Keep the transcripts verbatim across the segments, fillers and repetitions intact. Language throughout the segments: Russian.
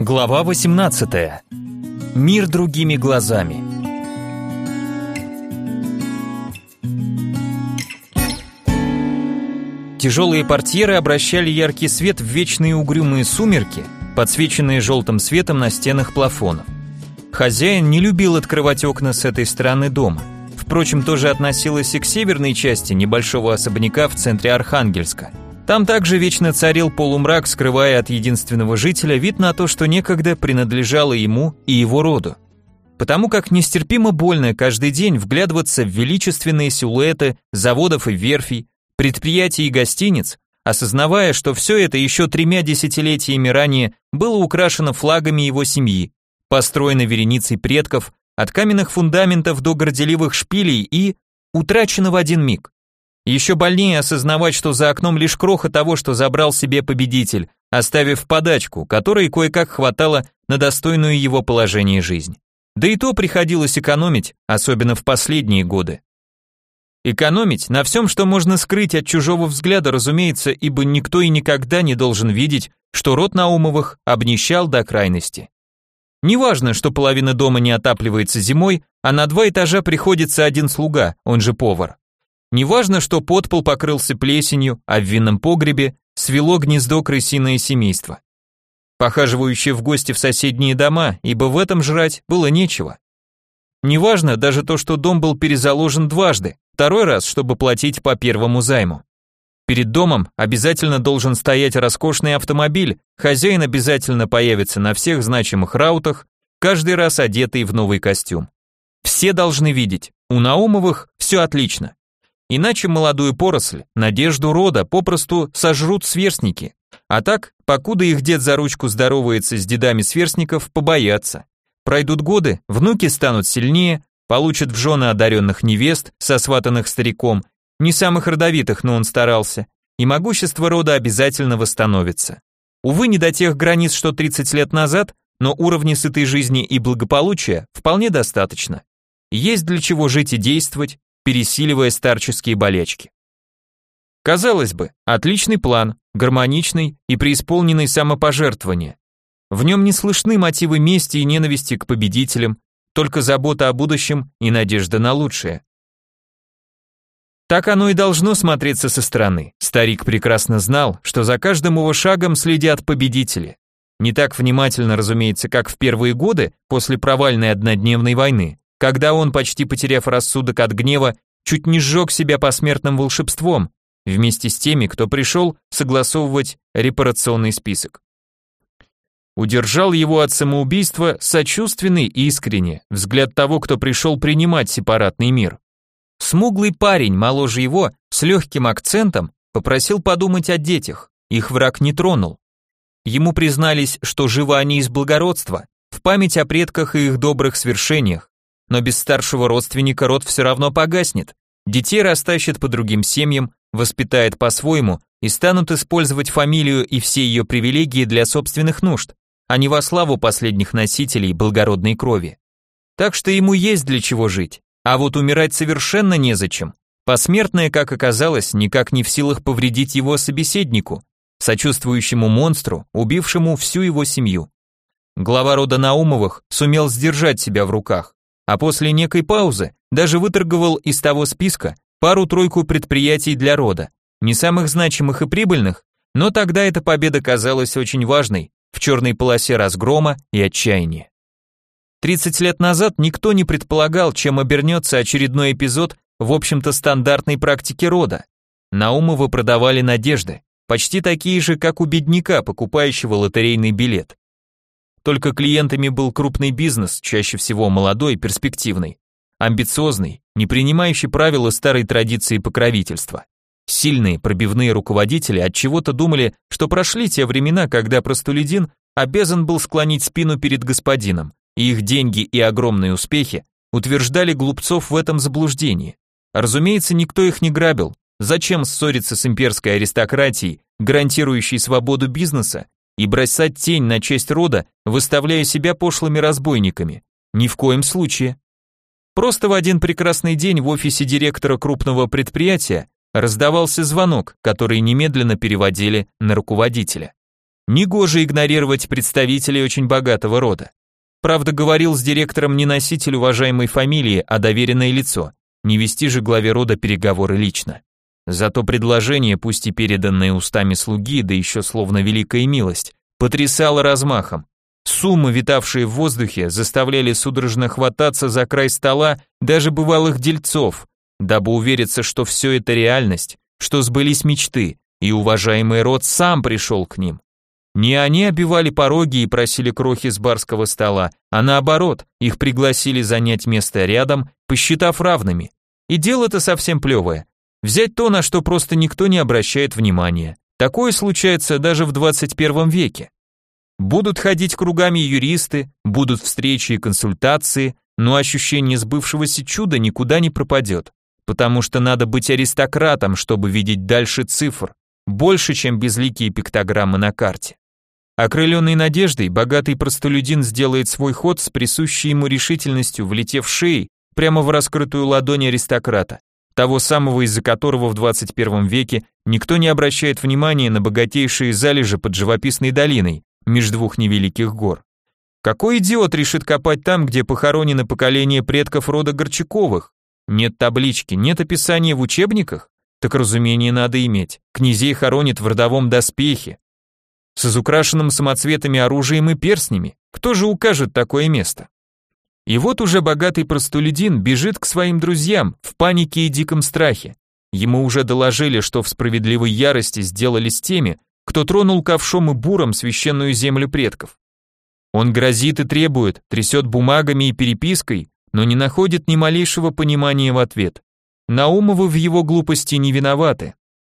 Глава восемнадцатая. Мир другими глазами. Тяжелые портьеры обращали яркий свет в вечные угрюмые сумерки, подсвеченные желтым светом на стенах плафонов. Хозяин не любил открывать окна с этой стороны дома. Впрочем, тоже относилось и к северной части небольшого особняка в центре Архангельска. Там также вечно царил полумрак, скрывая от единственного жителя вид на то, что некогда принадлежало ему и его роду. Потому как нестерпимо больно каждый день вглядываться в величественные силуэты заводов и верфей, предприятий и гостиниц, осознавая, что все это еще тремя десятилетиями ранее было украшено флагами его семьи, построено вереницей предков, от каменных фундаментов до горделивых шпилей и утрачено в один миг. Еще больнее осознавать, что за окном лишь кроха того, что забрал себе победитель, оставив подачку, которой кое-как хватало на достойную его положение жизнь. Да и то приходилось экономить, особенно в последние годы. Экономить на всем, что можно скрыть от чужого взгляда, разумеется, ибо никто и никогда не должен видеть, что род Наумовых обнищал до крайности. Неважно, что половина дома не отапливается зимой, а на два этажа приходится один слуга, он же повар. Неважно, что подпол покрылся плесенью, а в винном погребе свело гнездо крысиное семейство. Похаживающие в гости в соседние дома, ибо в этом жрать было нечего. Неважно даже то, что дом был перезаложен дважды, второй раз, чтобы платить по первому займу. Перед домом обязательно должен стоять роскошный автомобиль, хозяин обязательно появится на всех значимых раутах, каждый раз одетый в новый костюм. Все должны видеть, у Наумовых все отлично. Иначе молодую поросль, надежду рода попросту сожрут сверстники. А так, покуда их дед за ручку здоровается с дедами сверстников, побоятся. Пройдут годы, внуки станут сильнее, получат в жены одаренных невест, сосватанных стариком, не самых родовитых, но он старался, и могущество рода обязательно восстановится. Увы, не до тех границ, что тридцать лет назад, но уровня сытой жизни и благополучия вполне достаточно. Есть для чего жить и действовать, пересиливая старческие болячки. Казалось бы, отличный план, гармоничный и преисполненный самопожертвования. В нем не слышны мотивы мести и ненависти к победителям, только забота о будущем и надежда на лучшее. Так оно и должно смотреться со стороны. Старик прекрасно знал, что за каждым его шагом следят победители. Не так внимательно, разумеется, как в первые годы после провальной однодневной войны, когда он, почти потеряв рассудок от гнева, чуть не сжег себя посмертным волшебством, вместе с теми, кто пришел согласовывать репарационный список. Удержал его от самоубийства сочувственный и искренне взгляд того, кто пришел принимать сепаратный мир. Смуглый парень, моложе его, с легким акцентом, попросил подумать о детях, их враг не тронул. Ему признались, что живы они из благородства, в память о предках и их добрых свершениях, но без старшего родственника род все равно погаснет, детей растащат по другим семьям, воспитает по-своему и станут использовать фамилию и все ее привилегии для собственных нужд, а не во славу последних носителей благородной крови. Так что ему есть для чего жить, а вот умирать совершенно незачем. Посмертное, как оказалось, никак не в силах повредить его собеседнику, сочувствующему монстру, убившему всю его семью. Глава рода Наумовых сумел сдержать себя в руках, а после некой паузы даже выторговал из того списка пару-тройку предприятий для рода, не самых значимых и прибыльных, но тогда эта победа казалась очень важной в черной полосе разгрома и отчаяния. тридцать лет назад никто не предполагал, чем обернется очередной эпизод в общем-то стандартной практике рода. Наумовы продавали надежды, почти такие же, как у бедняка, покупающего лотерейный билет. Только клиентами был крупный бизнес, чаще всего молодой, перспективный, амбициозный, не принимающий правила старой традиции покровительства. Сильные пробивные руководители от чего-то думали, что прошли те времена, когда простолюдин обязан был склонить спину перед господином, и их деньги и огромные успехи утверждали глупцов в этом заблуждении. Разумеется, никто их не грабил. Зачем ссориться с имперской аристократией, гарантирующей свободу бизнеса, и бросать тень на честь рода, выставляя себя пошлыми разбойниками? Ни в коем случае. Просто в один прекрасный день в офисе директора крупного предприятия раздавался звонок, который немедленно переводили на руководителя. Негоже игнорировать представителей очень богатого рода. Правда, говорил с директором не носитель уважаемой фамилии, а доверенное лицо, не вести же главе рода переговоры лично. Зато предложение, пусть и переданное устами слуги, да еще словно великая милость, потрясало размахом. Суммы, витавшие в воздухе, заставляли судорожно хвататься за край стола даже бывалых дельцов, дабы увериться, что все это реальность, что сбылись мечты, и уважаемый род сам пришел к ним. Не они обивали пороги и просили крохи с барского стола, а наоборот, их пригласили занять место рядом, посчитав равными. И дело-то совсем плевое. Взять то, на что просто никто не обращает внимания. Такое случается даже в двадцать первом веке. Будут ходить кругами юристы, будут встречи и консультации, но ощущение сбывшегося чуда никуда не пропадет, потому что надо быть аристократом, чтобы видеть дальше цифр, больше, чем безликие пиктограммы на карте. Окрыленный надеждой, богатый простолюдин сделает свой ход с присущей ему решительностью, влетев шеей прямо в раскрытую ладонь аристократа, того самого, из-за которого в двадцать первом веке никто не обращает внимания на богатейшие залежи под живописной долиной, меж двух невеликих гор. Какой идиот решит копать там, где похоронено поколение предков рода Горчаковых? Нет таблички, нет описания в учебниках? Так разумение надо иметь. Князей хоронят в родовом доспехе, с изукрашенным самоцветами оружием и перстнями. Кто же укажет такое место? И вот уже богатый простолюдин бежит к своим друзьям в панике и диком страхе. Ему уже доложили, что в справедливой ярости сделали с теми, кто тронул ковшом и буром священную землю предков. Он грозит и требует, трясет бумагами и перепиской, но не находит ни малейшего понимания в ответ. Наумовы в его глупости не виноваты.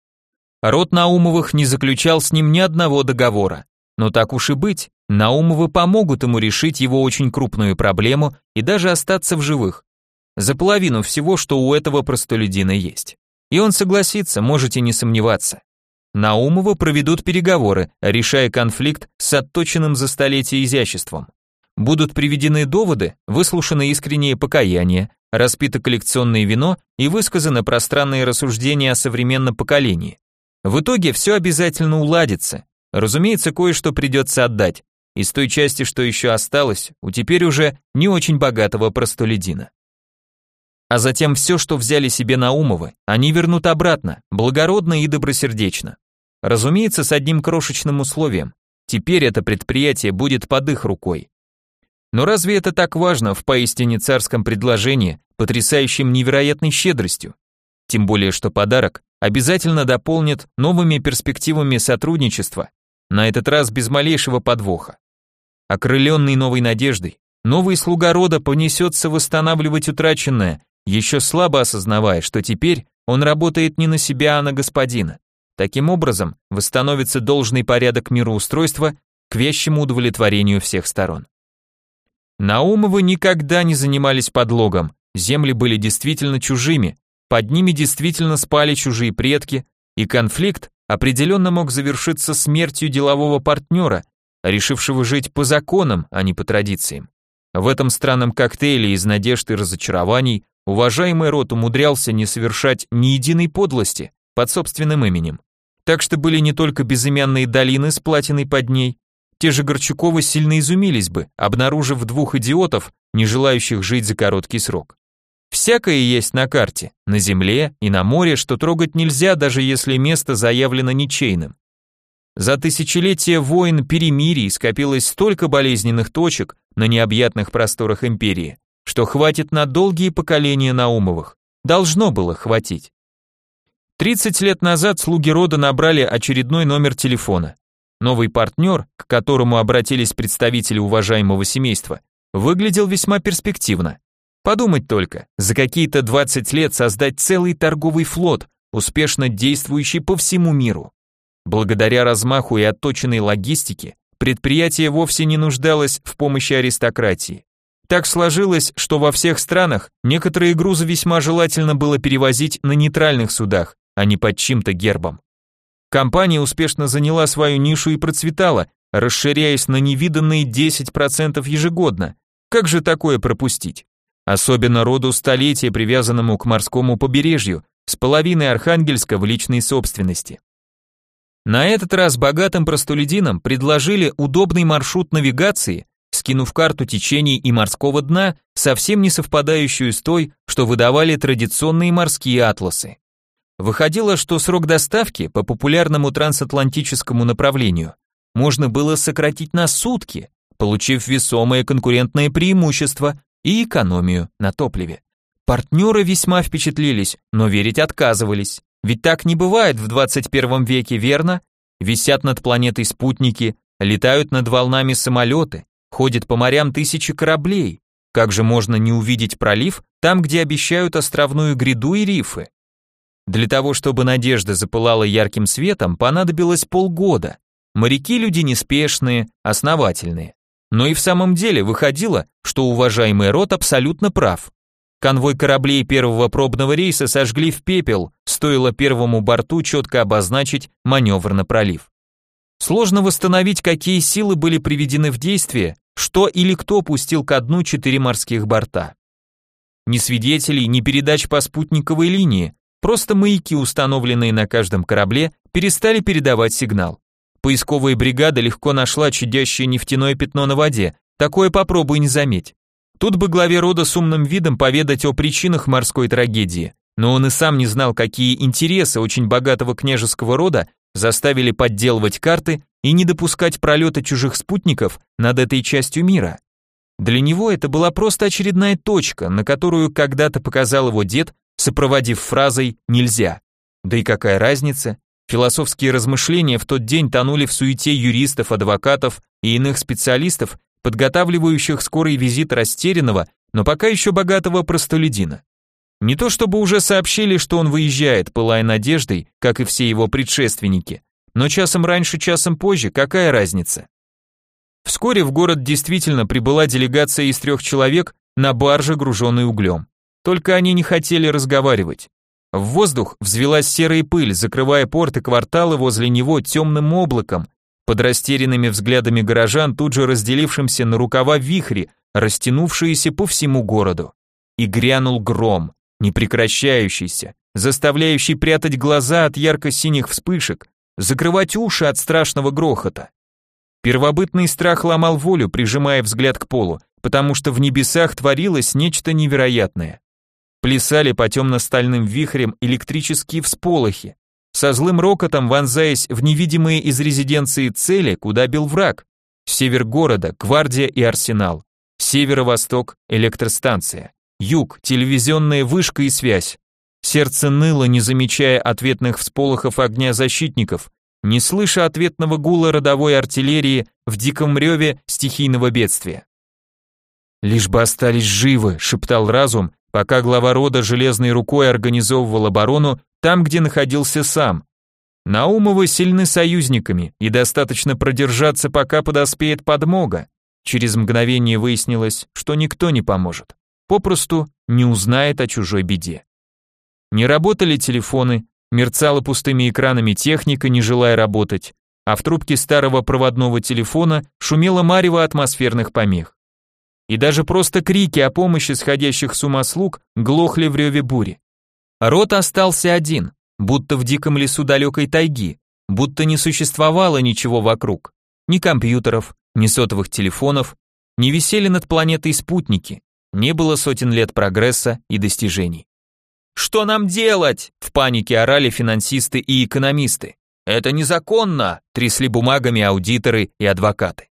Род Наумовых не заключал с ним ни одного договора, но так уж и быть, Наумовы помогут ему решить его очень крупную проблему и даже остаться в живых. За половину всего, что у этого простолюдина есть. И он согласится, можете не сомневаться. Наумовы проведут переговоры, решая конфликт с отточенным за столетия изяществом. Будут приведены доводы, выслушаны искренние покаяния, распито коллекционное вино и высказаны пространные рассуждения о современном поколении. В итоге все обязательно уладится. Разумеется, кое-что придется отдать. Из той части, что еще осталось, у теперь уже не очень богатого простолюдина. А затем все, что взяли себе Наумовы, они вернут обратно, благородно и добросердечно. Разумеется, с одним крошечным условием. Теперь это предприятие будет под их рукой. Но разве это так важно в поистине царском предложении, потрясающем невероятной щедростью? Тем более, что подарок обязательно дополнит новыми перспективами сотрудничества, на этот раз без малейшего подвоха. Окрыленный новой надеждой, новый слуга рода понесется восстанавливать утраченное, еще слабо осознавая, что теперь он работает не на себя, а на господина. Таким образом, восстановится должный порядок мироустройства к вещему удовлетворению всех сторон. Наумовы никогда не занимались подлогом, земли были действительно чужими, под ними действительно спали чужие предки, и конфликт определенно мог завершиться смертью делового партнера, решившего жить по законам, а не по традициям. В этом странном коктейле из надежд и разочарований уважаемый род умудрялся не совершать ни единой подлости под собственным именем. Так что были не только безымянные долины с платиной под ней, те же Горчаковы сильно изумились бы, обнаружив двух идиотов, не желающих жить за короткий срок. Всякое есть на карте, на земле и на море, что трогать нельзя, даже если место заявлено ничейным. За тысячелетия войн, перемирий скопилось столько болезненных точек на необъятных просторах империи, что хватит на долгие поколения Наумовых. Должно было хватить. тридцать лет назад слуги рода набрали очередной номер телефона. Новый партнер, к которому обратились представители уважаемого семейства, выглядел весьма перспективно. Подумать только, за какие-то двадцать лет создать целый торговый флот, успешно действующий по всему миру. Благодаря размаху и отточенной логистике, предприятие вовсе не нуждалось в помощи аристократии. Так сложилось, что во всех странах некоторые грузы весьма желательно было перевозить на нейтральных судах, а не под чьим-то гербом. Компания успешно заняла свою нишу и процветала, расширяясь на невиданные десять процентов ежегодно. Как же такое пропустить? Особенно роду столетия, привязанному к морскому побережью, с половиной Архангельска в личной собственности. На этот раз богатым простолюдинам предложили удобный маршрут навигации, скинув карту течений и морского дна, совсем не совпадающую с той, что выдавали традиционные морские атласы. Выходило, что срок доставки по популярному трансатлантическому направлению можно было сократить на сутки, получив весомое конкурентное преимущество и экономию на топливе. Партнеры весьма впечатлились, но верить отказывались. Ведь так не бывает в двадцать первом веке, верно? Висят над планетой спутники, летают над волнами самолеты, ходят по морям тысячи кораблей. Как же можно не увидеть пролив там, где обещают островную гряду и рифы? Для того, чтобы надежда запылала ярким светом, понадобилось полгода. Моряки люди неспешные, основательные. Но и в самом деле выходило, что уважаемый Рот абсолютно прав. Конвой кораблей первого пробного рейса сожгли в пепел, стоило первому борту четко обозначить маневр на пролив. Сложно восстановить, какие силы были приведены в действие, что или кто пустил ко дну четыре морских борта. Ни свидетелей, ни передач по спутниковой линии, просто маяки, установленные на каждом корабле, перестали передавать сигнал. Поисковая бригада легко нашла чадящее нефтяное пятно на воде, такое попробуй не заметь. Тут бы главе рода с умным видом поведать о причинах морской трагедии, но он и сам не знал, какие интересы очень богатого княжеского рода заставили подделывать карты и не допускать пролета чужих спутников над этой частью мира. Для него это была просто очередная точка, на которую когда-то показал его дед, сопроводив фразой «нельзя». Да и какая разница? Философские размышления в тот день тонули в суете юристов, адвокатов и иных специалистов, подготавливающих скорый визит растерянного, но пока еще богатого простолюдина. Не то чтобы уже сообщили, что он выезжает, пылая надеждой, как и все его предшественники, но часом раньше, часом позже, какая разница? Вскоре в город действительно прибыла делегация из трех человек на барже, груженной углем. Только они не хотели разговаривать. В воздух взвилась серая пыль, закрывая порт и кварталы возле него темным облаком, под растерянными взглядами горожан, тут же разделившимся на рукава вихри, растянувшиеся по всему городу. И грянул гром, непрекращающийся, заставляющий прятать глаза от ярко-синих вспышек, закрывать уши от страшного грохота. Первобытный страх ломал волю, прижимая взгляд к полу, потому что в небесах творилось нечто невероятное. Плясали по темно-стальным вихрям электрические всполохи, со злым рокотом вонзаясь в невидимые из резиденции цели, куда бил враг. Север города, гвардия и арсенал. Северо-восток, электростанция. Юг, телевизионная вышка и связь. Сердце ныло, не замечая ответных всполохов огня защитников, не слыша ответного гула родовой артиллерии в диком реве стихийного бедствия. «Лишь бы остались живы», — шептал разум, пока глава рода железной рукой организовывал оборону там, где находился сам. Наумовы сильны союзниками, и достаточно продержаться, пока подоспеет подмога. Через мгновение выяснилось, что никто не поможет, попросту не узнает о чужой беде. Не работали телефоны, мерцала пустыми экранами техника, не желая работать, а в трубке старого проводного телефона шумело марево атмосферных помех. И даже просто крики о помощи сходящих с ума слуг глохли в реве бури. Род остался один, будто в диком лесу далекой тайги, будто не существовало ничего вокруг. Ни компьютеров, ни сотовых телефонов, не висели над планетой спутники, не было сотен лет прогресса и достижений. «Что нам делать?» — в панике орали финансисты и экономисты. «Это незаконно!» — трясли бумагами аудиторы и адвокаты.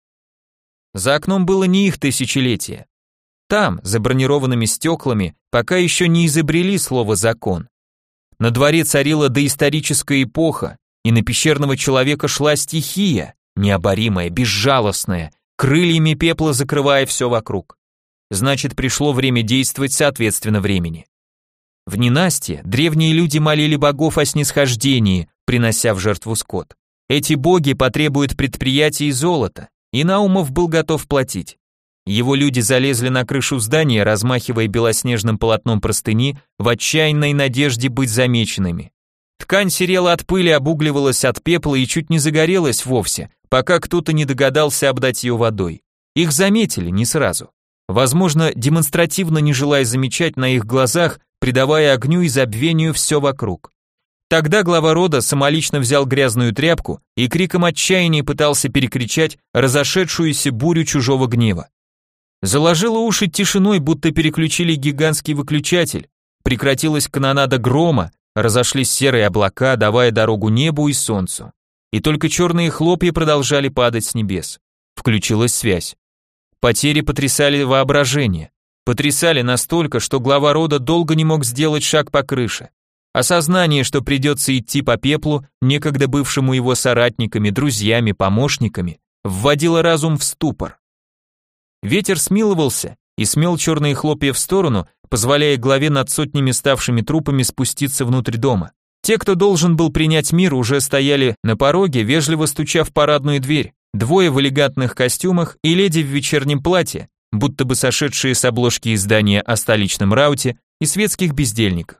За окном было не их тысячелетие. Там, за бронированными стеклами, пока еще не изобрели слово «закон». На дворе царила доисторическая эпоха, и на пещерного человека шла стихия, необоримая, безжалостная, крыльями пепла закрывая все вокруг. Значит, пришло время действовать соответственно времени. В ненастье древние люди молили богов о снисхождении, принося в жертву скот. Эти боги потребуют предприятий и золота, и Наумов был готов платить. Его люди залезли на крышу здания, размахивая белоснежным полотном простыни, в отчаянной надежде быть замеченными. Ткань серела от пыли, обугливалась от пепла и чуть не загорелась вовсе, пока кто-то не догадался обдать ее водой. Их заметили не сразу. Возможно, демонстративно не желая замечать на их глазах, придавая огню и забвению все вокруг. Тогда глава рода самолично взял грязную тряпку и криком отчаяния пытался перекричать разошедшуюся бурю чужого гнева. Заложило уши тишиной, будто переключили гигантский выключатель. Прекратилась канонада грома, разошлись серые облака, давая дорогу небу и солнцу. И только черные хлопья продолжали падать с небес. Включилась связь. Потери потрясали воображение. Потрясали настолько, что глава рода долго не мог сделать шаг по крыше. Осознание, что придется идти по пеплу, некогда бывшему его соратниками, друзьями, помощниками, вводило разум в ступор. Ветер смиловался и смел черные хлопья в сторону, позволяя главе над сотнями ставшими трупами спуститься внутрь дома. Те, кто должен был принять мир, уже стояли на пороге, вежливо стуча в парадную дверь. Двое в элегантных костюмах и леди в вечернем платье, будто бы сошедшие с обложки издания о столичном рауте и светских бездельниках.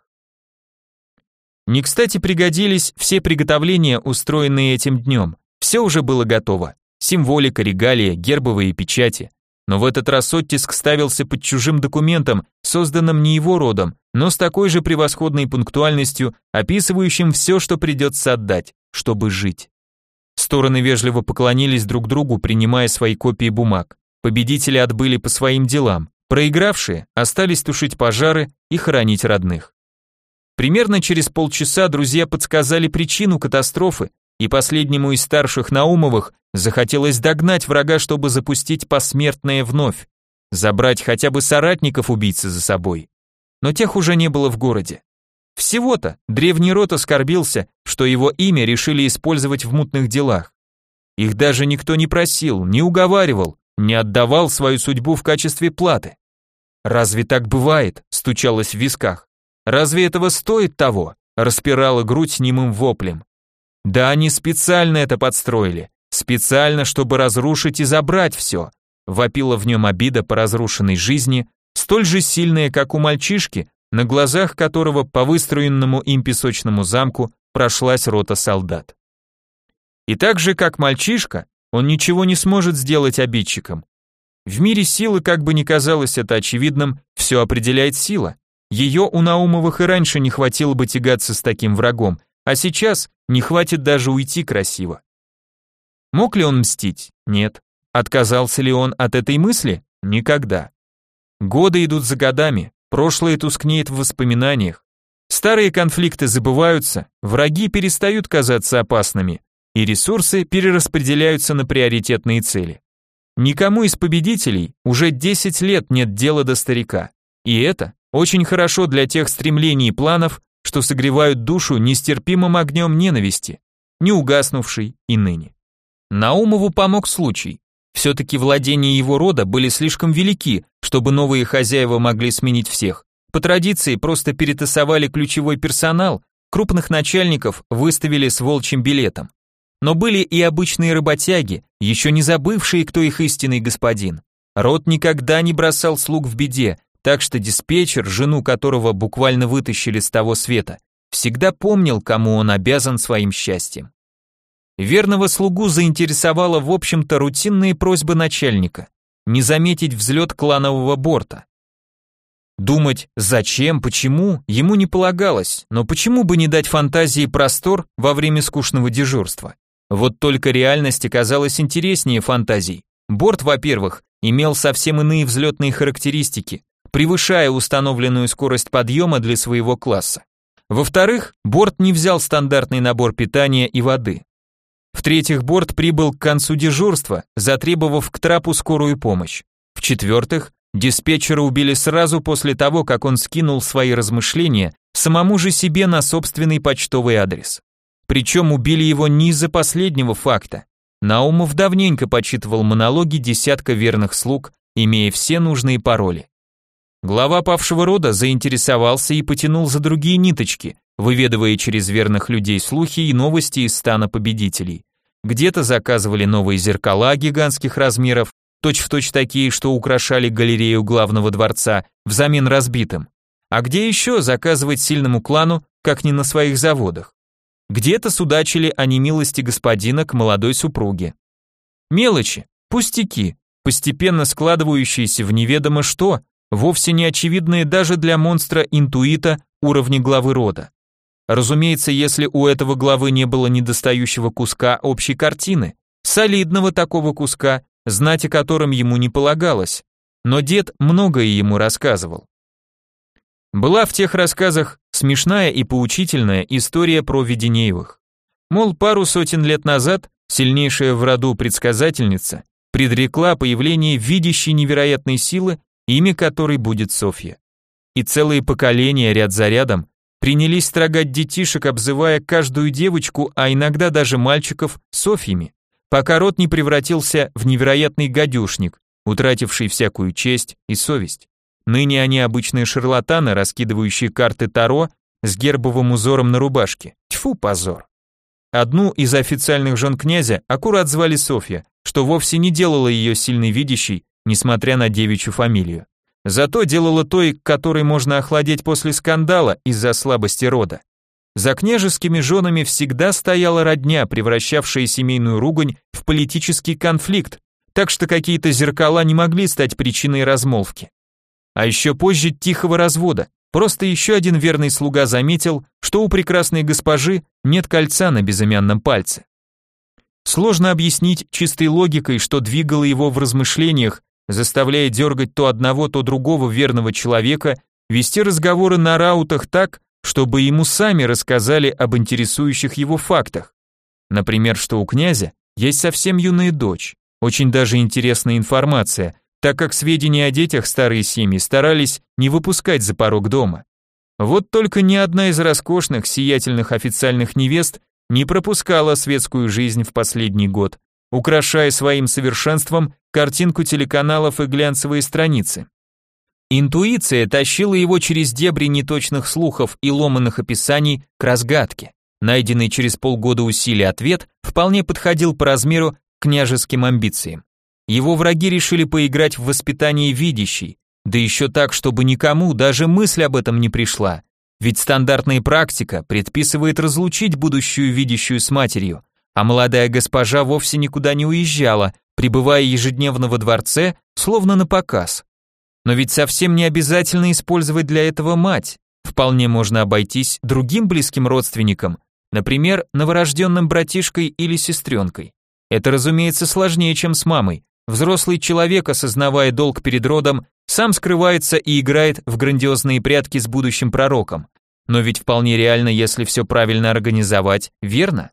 Не кстати пригодились все приготовления, устроенные этим днем. Все уже было готово. Символика, регалия, гербовые печати. Но в этот раз оттиск ставился под чужим документом, созданным не его родом, но с такой же превосходной пунктуальностью, описывающим все, что придется отдать, чтобы жить. Стороны вежливо поклонились друг другу, принимая свои копии бумаг. Победители отбыли по своим делам. Проигравшие остались тушить пожары и хоронить родных. Примерно через полчаса друзья подсказали причину катастрофы, и последнему из старших Наумовых захотелось догнать врага, чтобы запустить посмертное вновь, забрать хотя бы соратников убийцы за собой. Но тех уже не было в городе. Всего-то древний род оскорбился, что его имя решили использовать в мутных делах. Их даже никто не просил, не уговаривал, не отдавал свою судьбу в качестве платы. «Разве так бывает?» — стучалось в висках. «Разве этого стоит того?» — распирала грудь немым воплем. Да они специально это подстроили, специально, чтобы разрушить и забрать все. Вопила в нем обида по разрушенной жизни, столь же сильная, как у мальчишки, на глазах которого по выстроенному им песочному замку прошлась рота солдат. И так же, как мальчишка, он ничего не сможет сделать обидчиком. В мире силы, как бы ни казалось это очевидным, все определяет сила. Ее у Наумовых и раньше не хватило бы тягаться с таким врагом, а сейчас не хватит даже уйти красиво. Мог ли он мстить? Нет. Отказался ли он от этой мысли? Никогда. Годы идут за годами, прошлое тускнеет в воспоминаниях. Старые конфликты забываются, враги перестают казаться опасными, и ресурсы перераспределяются на приоритетные цели. Никому из победителей уже десять лет нет дела до старика. И это очень хорошо для тех стремлений и планов, что согревают душу нестерпимым огнем ненависти, не угаснувшей и ныне. Наумову помог случай. Все-таки владения его рода были слишком велики, чтобы новые хозяева могли сменить всех. По традиции просто перетасовали ключевой персонал, крупных начальников выставили с волчьим билетом. Но были и обычные работяги, еще не забывшие, кто их истинный господин. Род никогда не бросал слуг в беде, так что диспетчер, жену которого буквально вытащили с того света, всегда помнил, кому он обязан своим счастьем. Верного слугу заинтересовала, в общем-то, рутинные просьбы начальника не заметить взлет кланового борта. Думать, зачем, почему, ему не полагалось, но почему бы не дать фантазии простор во время скучного дежурства? Вот только реальность оказалась интереснее фантазий. Борт, во-первых, имел совсем иные взлетные характеристики, превышая установленную скорость подъема для своего класса. Во-вторых, борт не взял стандартный набор питания и воды. В-третьих, борт прибыл к концу дежурства, затребовав к трапу скорую помощь. В-четвертых, диспетчера убили сразу после того, как он скинул свои размышления самому же себе на собственный почтовый адрес. Причем убили его не из-за последнего факта. Наумов давненько почитывал монологи десятка верных слуг, имея все нужные пароли. Глава павшего рода заинтересовался и потянул за другие ниточки, выведывая через верных людей слухи и новости из стана победителей. Где-то заказывали новые зеркала гигантских размеров, точь-в-точь такие, что украшали галерею главного дворца, взамен разбитым. А где еще заказывать сильному клану, как не на своих заводах? Где-то судачили о немилости господина к молодой супруге. Мелочи, пустяки, постепенно складывающиеся в неведомо что, вовсе не очевидные даже для монстра-интуита уровня главы рода. разумеется, если у этого главы не было недостающего куска общей картины, солидного такого куска, знать о котором ему не полагалось, но дед многое ему рассказывал. Была в тех рассказах смешная и поучительная история про Веденеевых. Мол, пару сотен лет назад сильнейшая в роду предсказательница предрекла появление видящей невероятной силы, имя которой будет Софья. И целые поколения ряд за рядом принялись строгать детишек, обзывая каждую девочку, а иногда даже мальчиков, Софьями, пока род не превратился в невероятный гадюшник, утративший всякую честь и совесть. Ныне они обычные шарлатаны, раскидывающие карты Таро с гербовым узором на рубашке. Тьфу, позор. Одну из официальных жен князя аккурат звали Софья, что вовсе не делало ее сильно видящей, несмотря на девичью фамилию. Зато делала той, к которой можно охладеть после скандала из-за слабости рода. За княжескими женами всегда стояла родня, превращавшая семейную ругань в политический конфликт, так что какие-то зеркала не могли стать причиной размолвки. А еще позже тихого развода. Просто еще один верный слуга заметил, что у прекрасной госпожи нет кольца на безымянном пальце. Сложно объяснить чистой логикой, что двигало его в размышлениях, заставляя дергать то одного, то другого верного человека, вести разговоры на раутах так, чтобы ему сами рассказали об интересующих его фактах. Например, что у князя есть совсем юная дочь. Очень даже интересная информация, так как сведения о детях старые семьи старались не выпускать за порог дома. Вот только ни одна из роскошных, сиятельных официальных невест не пропускала светскую жизнь в последний год, украшая своим совершенством картинку телеканалов и глянцевые страницы. Интуиция тащила его через дебри неточных слухов и ломаных описаний к разгадке. Найденный через полгода усилий ответ вполне подходил по размеру к княжеским амбициям. Его враги решили поиграть в воспитание видящей, да еще так, чтобы никому даже мысль об этом не пришла. Ведь стандартная практика предписывает разлучить будущую видящую с матерью, а молодая госпожа вовсе никуда не уезжала, пребывая ежедневно во дворце, словно на показ. Но ведь совсем не обязательно использовать для этого мать. Вполне можно обойтись другим близким родственником, например, новорожденным братишкой или сестренкой. Это, разумеется, сложнее, чем с мамой. Взрослый человек, осознавая долг перед родом, сам скрывается и играет в грандиозные прятки с будущим пророком. Но ведь вполне реально, если все правильно организовать, верно?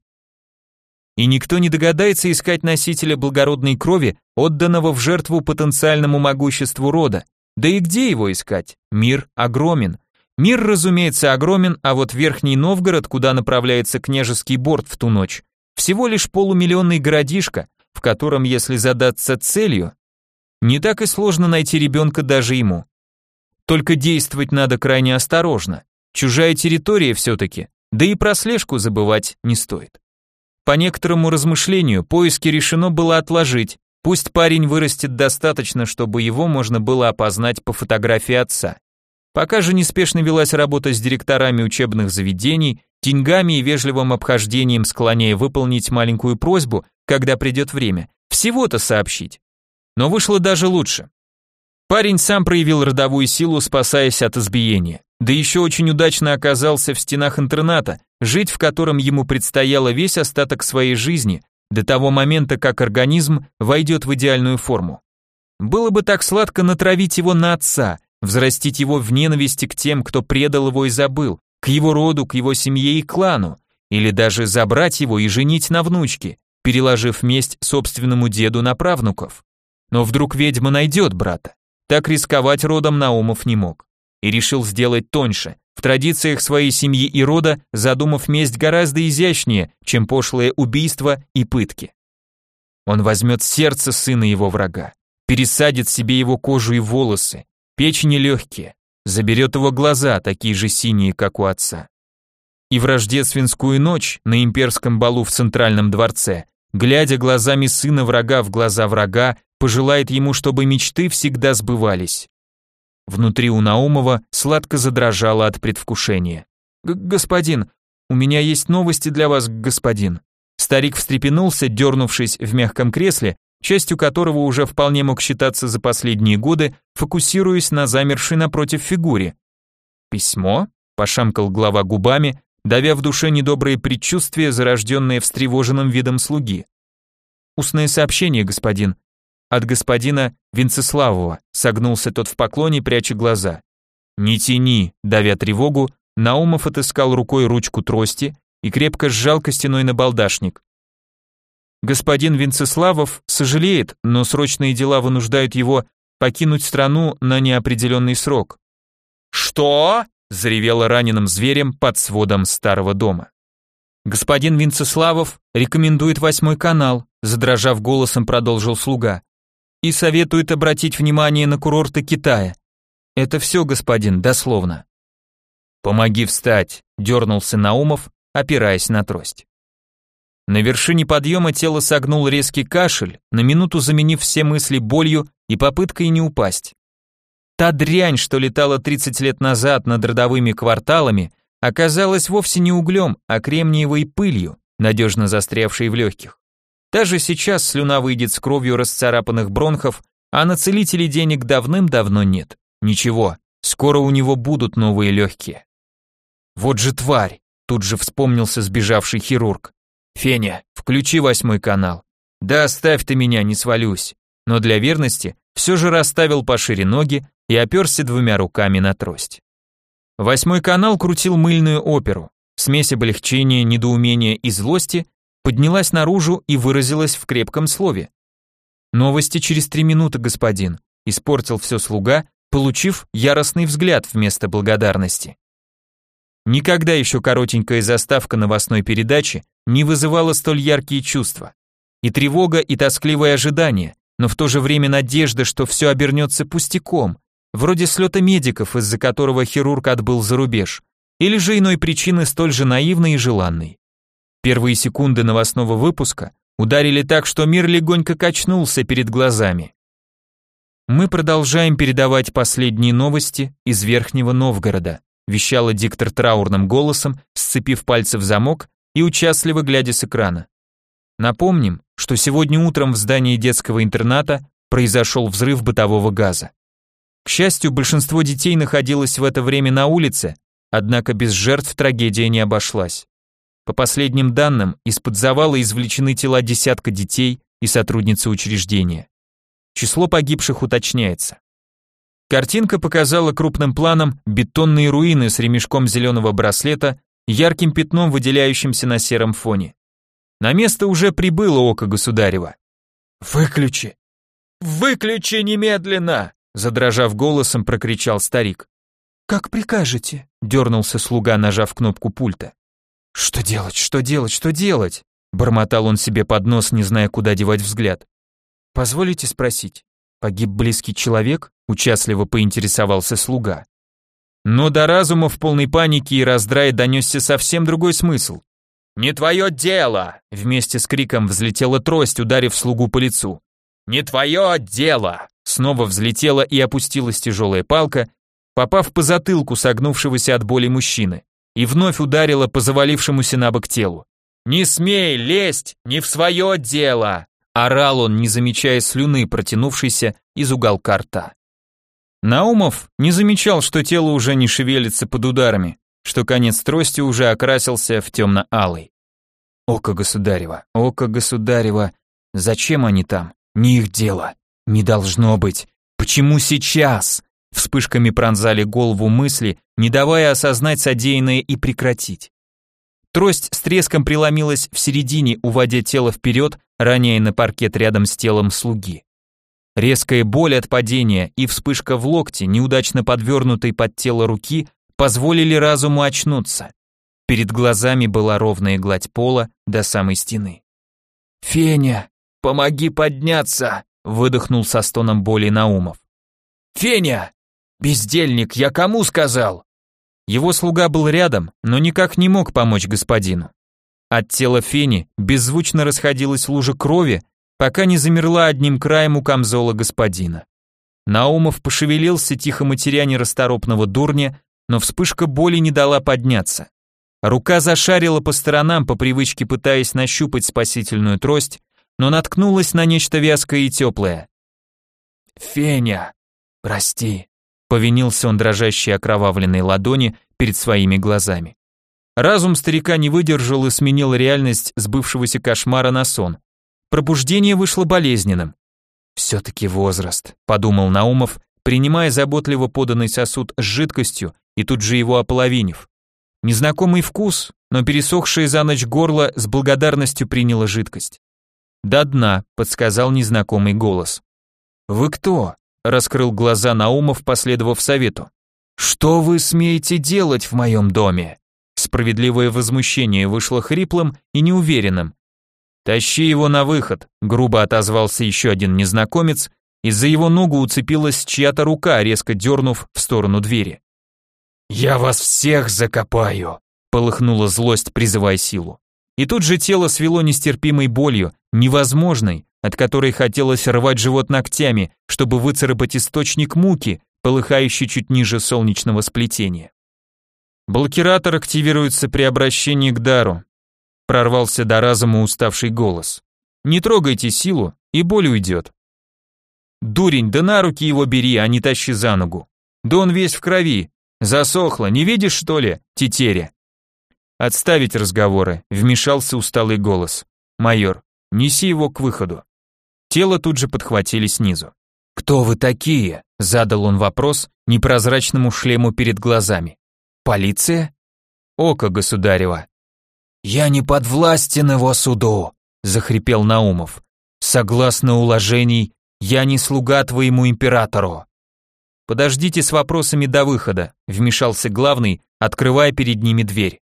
И никто не догадается искать носителя благородной крови, отданного в жертву потенциальному могуществу рода. Да и где его искать? Мир огромен. Мир, разумеется, огромен, а вот Верхний Новгород, куда направляется княжеский борт в ту ночь, всего лишь полумиллионный городишко, в котором, если задаться целью, не так и сложно найти ребенка даже ему. Только действовать надо крайне осторожно. Чужая территория все-таки, да и про слежку забывать не стоит. По некоторому размышлению, поиски решено было отложить, пусть парень вырастет достаточно, чтобы его можно было опознать по фотографии отца. Пока же неспешно велась работа с директорами учебных заведений, деньгами и вежливым обхождением склоняя выполнить маленькую просьбу, когда придет время, всего-то сообщить. Но вышло даже лучше. Парень сам проявил родовую силу, спасаясь от избиения. Да еще очень удачно оказался в стенах интерната, жить в котором ему предстояло весь остаток своей жизни, до того момента, как организм войдет в идеальную форму. Было бы так сладко натравить его на отца, взрастить его в ненависти к тем, кто предал его и забыл, к его роду, к его семье и клану, или даже забрать его и женить на внучке, переложив месть собственному деду на правнуков. Но вдруг ведьма найдет брата. Так рисковать родом Наумов не мог. И решил сделать тоньше, в традициях своей семьи и рода, задумав месть гораздо изящнее, чем пошлое убийство и пытки. Он возьмет сердце сына его врага, пересадит себе его кожу и волосы, печени легкие, заберет его глаза, такие же синие, как у отца. И в рождественскую ночь на имперском балу в Центральном дворце, глядя глазами сына врага в глаза врага, пожелает ему, чтобы мечты всегда сбывались. Внутри у Наумова сладко задрожало от предвкушения. «Господин, у меня есть новости для вас, господин». Старик встрепенулся, дернувшись в мягком кресле, частью которого уже вполне мог считаться за последние годы, фокусируясь на замершей напротив фигуре. «Письмо?» – пошамкал глава губами, давя в душе недобрые предчувствия, зарожденные встревоженным видом слуги. «Устное сообщение, господин. От господина Венцеславова», согнулся тот в поклоне, пряча глаза. «Не тяни», давя тревогу, Наумов отыскал рукой ручку трости и крепко сжал костяной набалдашник. Господин Венцеславов сожалеет, но срочные дела вынуждают его покинуть страну на неопределенный срок. «Что?» – заревело раненым зверем под сводом старого дома. «Господин Венцеславов рекомендует восьмой канал», – задрожав голосом, продолжил слуга, «и советует обратить внимание на курорты Китая. Это все, господин, дословно». «Помоги встать», – дернулся Наумов, опираясь на трость. На вершине подъема тело согнул резкий кашель, на минуту заменив все мысли болью и попыткой не упасть. Та дрянь, что летала тридцать лет назад над родовыми кварталами, оказалась вовсе не углем, а кремниевой пылью, надежно застрявшей в легких. Даже сейчас слюна выйдет с кровью расцарапанных бронхов, а на целителей денег давным-давно нет. Ничего, скоро у него будут новые легкие. Вот же тварь, тут же вспомнился сбежавший хирург. «Феня, включи восьмой канал. Да оставь ты меня, не свалюсь». Но для верности все же расставил пошире ноги и оперся двумя руками на трость. Восьмой канал крутил мыльную оперу. Смесь облегчения, недоумения и злости поднялась наружу и выразилась в крепком слове. «Новости через три минуты, господин», испортил все слуга, получив яростный взгляд вместо благодарности. Никогда еще коротенькая заставка новостной передачи не вызывала столь яркие чувства. И тревога, и тоскливое ожидание, но в то же время надежда, что все обернется пустяком, вроде слета медиков, из-за которого хирург отбыл за рубеж, или же иной причины столь же наивной и желанной. Первые секунды новостного выпуска ударили так, что мир легонько качнулся перед глазами. Мы продолжаем передавать последние новости из Верхнего Новгорода, вещала диктор траурным голосом, сцепив пальцы в замок и участливо глядя с экрана. Напомним, что сегодня утром в здании детского интерната произошел взрыв бытового газа. К счастью, большинство детей находилось в это время на улице, однако без жертв трагедия не обошлась. По последним данным, из-под завала извлечены тела десятка детей и сотрудницы учреждения. Число погибших уточняется. Картинка показала крупным планом бетонные руины с ремешком зеленого браслета, ярким пятном, выделяющимся на сером фоне. На место уже прибыло око государева. «Выключи! Выключи немедленно!» задрожав голосом, прокричал старик. «Как прикажете?» дернулся слуга, нажав кнопку пульта. «Что делать, что делать, что делать?» бормотал он себе под нос, не зная, куда девать взгляд. «Позволите спросить, погиб близкий человек?» участливо поинтересовался слуга. Но до разума в полной панике и раздрае донесся совсем другой смысл. «Не твое дело!» Вместе с криком взлетела трость, ударив слугу по лицу. «Не твое дело!» Снова взлетела и опустилась тяжелая палка, попав по затылку согнувшегося от боли мужчины, и вновь ударила по завалившемуся на бок телу. «Не смей лезть не в свое дело!» орал он, не замечая слюны, протянувшейся из уголка рта. Наумов не замечал, что тело уже не шевелится под ударами, что конец трости уже окрасился в темно-алый. Око государева, око государева, зачем они там? Не их дело, не должно быть. Почему сейчас? Вспышками пронзали голову мысли, не давая осознать содеянное и прекратить. Трость с треском преломилась в середине, уводя тело вперед, роняя на паркет рядом с телом слуги. Резкая боль от падения и вспышка в локте, неудачно подвернутой под тело руки, позволили разуму очнуться. Перед глазами была ровная гладь пола до самой стены. «Феня, помоги подняться!» выдохнул со стоном боли Наумов. «Феня! Бездельник, я кому сказал?» Его слуга был рядом, но никак не мог помочь господину. От тела Фени беззвучно расходилась лужа крови, пока не замерла одним краем у камзола господина. Наумов пошевелился, тихо матеря нерасторопного дурня, но вспышка боли не дала подняться. Рука зашарила по сторонам, по привычке пытаясь нащупать спасительную трость, но наткнулась на нечто вязкое и теплое. «Феня, прости», — повинился он дрожащей окровавленной ладони перед своими глазами. Разум старика не выдержал и сменил реальность сбывшегося кошмара на сон. Пробуждение вышло болезненным. «Все-таки возраст», — подумал Наумов, принимая заботливо поданный сосуд с жидкостью и тут же его ополовинив. Незнакомый вкус, но пересохшее за ночь горло с благодарностью приняло жидкость. «До дна», — подсказал незнакомый голос. «Вы кто?» — раскрыл глаза Наумов, последовав совету. «Что вы смеете делать в моем доме?» Справедливое возмущение вышло хриплым и неуверенным. «Тащи его на выход», — грубо отозвался еще один незнакомец, и за его ногу уцепилась чья-то рука, резко дернув в сторону двери. «Я вас всех закопаю», — полыхнула злость, призывая силу. И тут же тело свело нестерпимой болью, невозможной, от которой хотелось рвать живот ногтями, чтобы выцарапать источник муки, полыхающий чуть ниже солнечного сплетения. «Блокиратор активируется при обращении к дару», — прорвался до разума уставший голос. «Не трогайте силу, и боль уйдет». «Дурень, да на руки его бери, а не тащи за ногу. Да он весь в крови. Засохло, не видишь, что ли, тетеря?» «Отставить разговоры», — вмешался усталый голос. «Майор, неси его к выходу». Тело тут же подхватили снизу. «Кто вы такие?» — задал он вопрос непрозрачному шлему перед глазами. «Полиция?» «Око государева». «Я не подвластен его суду», — захрипел Наумов. «Согласно уложений, я не слуга твоему императору». «Подождите с вопросами до выхода», — вмешался главный, открывая перед ними дверь.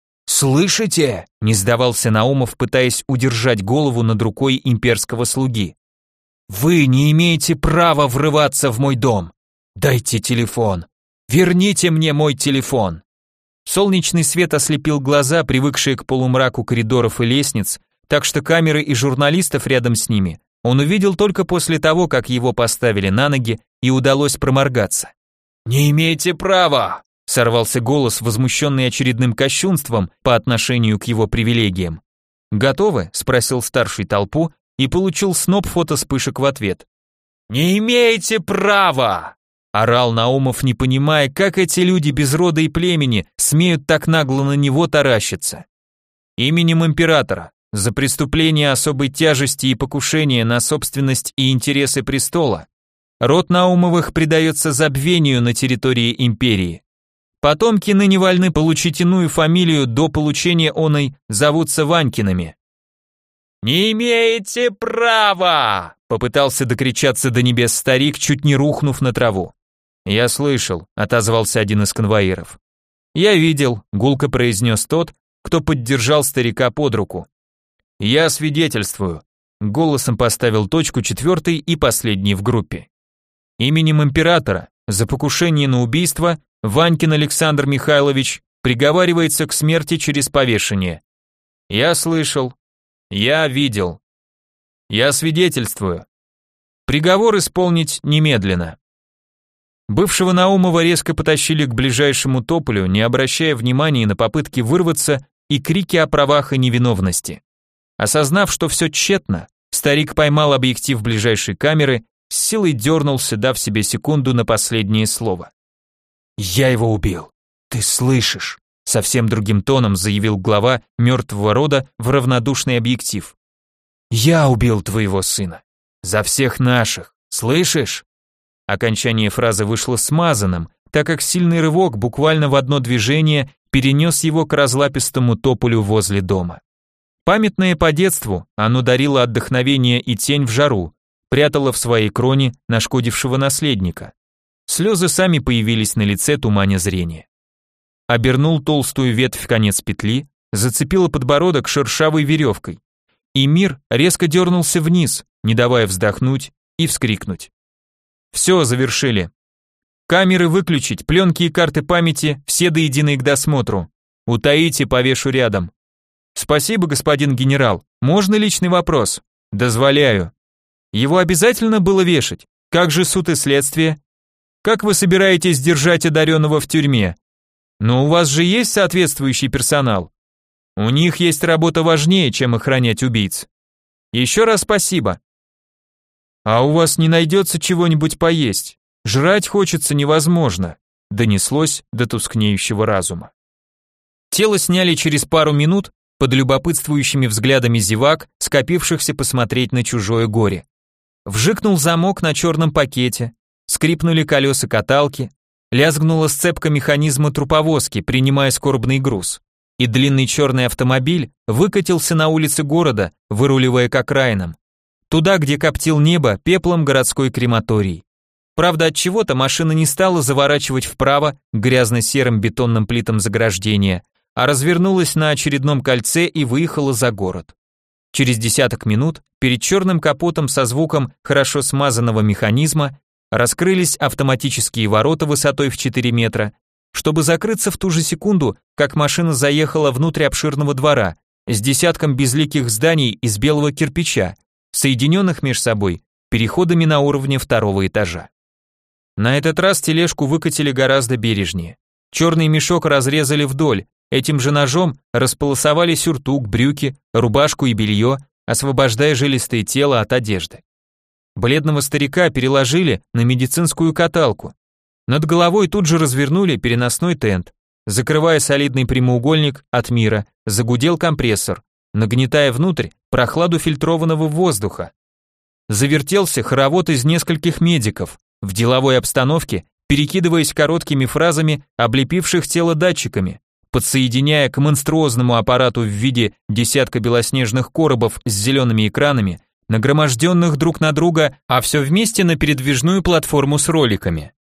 «Слышите?» — не сдавался Наумов, пытаясь удержать голову над рукой имперского слуги. «Вы не имеете права врываться в мой дом. Дайте телефон. Верните мне мой телефон». Солнечный свет ослепил глаза, привыкшие к полумраку коридоров и лестниц, так что камеры и журналистов рядом с ними он увидел только после того, как его поставили на ноги и удалось проморгаться. «Не имеете права!» — сорвался голос, возмущенный очередным кощунством по отношению к его привилегиям. «Готовы?» — спросил старший толпу и получил сноп фотоспышек в ответ. «Не имеете права!» — орал Наумов, не понимая, как эти люди без рода и племени смеют так нагло на него таращиться. «Именем императора, за преступление особой тяжести и покушение на собственность и интересы престола, род Наумовых предается забвению на территории империи. Потомки ныне вольны получить иную фамилию, до получения оной зовутся Ванькиными». «Не имеете права!» — попытался докричаться до небес старик, чуть не рухнув на траву. «Я слышал», — отозвался один из конвоиров. «Я видел», — гулко произнес тот, кто поддержал старика под руку. «Я свидетельствую», — голосом поставил точку четвертый и последний в группе. «Именем императора за покушение на убийство Ванькин Александр Михайлович приговаривается к смерти через повешение. Я слышал, я видел, я свидетельствую. Приговор исполнить немедленно». Бывшего Наумова резко потащили к ближайшему тополю, не обращая внимания на попытки вырваться и крики о правах и невиновности. Осознав, что все тщетно, старик поймал объектив ближайшей камеры, с силой дернулся, дав себе секунду на последнее слово. «Я его убил. Ты слышишь?» Совсем другим тоном заявил глава мертвого рода в равнодушный объектив. «Я убил твоего сына. За всех наших. Слышишь?» Окончание фразы вышло смазанным, так как сильный рывок буквально в одно движение перенес его к разлапистому тополю возле дома. Памятное по детству, оно дарило отдохновение и тень в жару, прятало в своей кроне нашкодившего наследника. Слезы сами появились на лице, туманя зрения. Обернул толстую ветвь в конец петли, зацепила подбородок шершавой веревкой. И мир резко дернулся вниз, не давая вздохнуть и вскрикнуть. «Все, завершили. Камеры выключить, пленки и карты памяти, все до единой к досмотру. Утаите, повешу рядом». «Спасибо, господин генерал. Можно личный вопрос?» «Дозволяю». «Его обязательно было вешать? Как же суд и следствие? Как вы собираетесь держать одаренного в тюрьме? Но у вас же есть соответствующий персонал. У них есть работа важнее, чем охранять убийц. Еще раз спасибо». «А у вас не найдется чего-нибудь поесть? Жрать хочется невозможно», донеслось до тускнеющего разума. Тело сняли через пару минут под любопытствующими взглядами зевак, скопившихся посмотреть на чужое горе. Вжикнул замок на черном пакете, скрипнули колеса каталки, лязгнула сцепка механизма труповозки, принимая скорбный груз, и длинный черный автомобиль выкатился на улицы города, выруливая к окраинам. Туда, где коптил небо пеплом городской крематорий. Правда, от чего-то машина не стала заворачивать вправо к грязно-серым бетонным плитам заграждения, а развернулась на очередном кольце и выехала за город. Через десяток минут перед черным капотом со звуком хорошо смазанного механизма раскрылись автоматические ворота высотой в четыре метра, чтобы закрыться в ту же секунду, как машина заехала внутрь обширного двора с десятком безликих зданий из белого кирпича, соединенных между собой переходами на уровне второго этажа. На этот раз тележку выкатили гораздо бережнее. Черный мешок разрезали вдоль, этим же ножом располосовали сюртук, брюки, рубашку и белье, освобождая жилистое тело от одежды. Бледного старика переложили на медицинскую каталку. Над головой тут же развернули переносной тент. Закрывая солидный прямоугольник от мира, загудел компрессор, нагнетая внутрь прохладу фильтрованного воздуха. Завертелся хоровод из нескольких медиков, в деловой обстановке, перекидываясь короткими фразами, облепивших тело датчиками, подсоединяя к монструозному аппарату в виде десятка белоснежных коробов с зелеными экранами, нагроможденных друг на друга, а все вместе на передвижную платформу с роликами.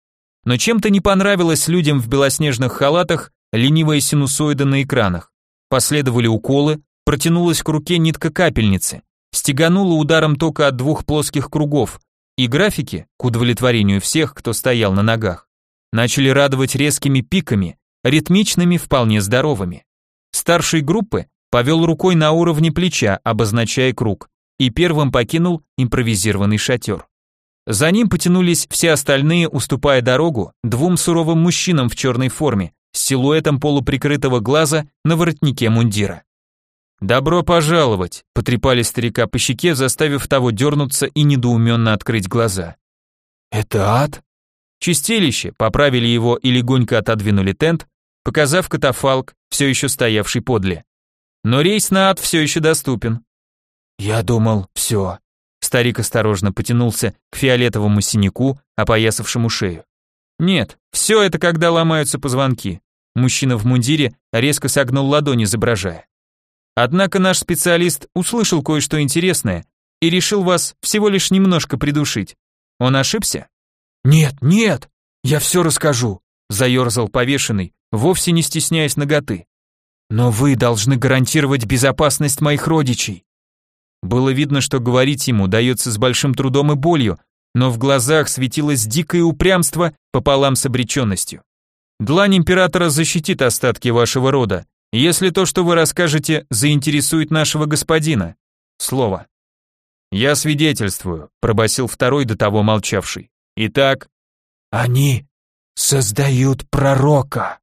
Но чем-то не понравилось людям в белоснежных халатах ленивая синусоида на экранах. Последовали уколы, протянулась к руке нитка капельницы, стеганула ударом тока от двух плоских кругов, и графики, к удовлетворению всех, кто стоял на ногах, начали радовать резкими пиками, ритмичными, вполне здоровыми. Старший группы повел рукой на уровне плеча, обозначая круг, и первым покинул импровизированный шатер. За ним потянулись все остальные, уступая дорогу двум суровым мужчинам в черной форме с силуэтом полуприкрытого глаза на воротнике мундира. «Добро пожаловать», — потрепали старика по щеке, заставив того дернуться и недоуменно открыть глаза. «Это ад?» Чистилище, поправили его и легонько отодвинули тент, показав катафалк, все еще стоявший подле. Но рейс на ад все еще доступен. «Я думал, все». Старик осторожно потянулся к фиолетовому синяку, опоясавшему шею. «Нет, все это когда ломаются позвонки». Мужчина в мундире резко согнул ладонь, изображая. «Однако наш специалист услышал кое-что интересное и решил вас всего лишь немножко придушить. Он ошибся?» «Нет, нет, я все расскажу», заерзал повешенный, вовсе не стесняясь наготы. «Но вы должны гарантировать безопасность моих родичей». Было видно, что говорить ему дается с большим трудом и болью, но в глазах светилось дикое упрямство пополам с обреченностью. «Длань императора защитит остатки вашего рода, если то, что вы расскажете, заинтересует нашего господина. Слово». «Я свидетельствую», пробасил второй до того молчавший. «Итак...» «Они создают пророка».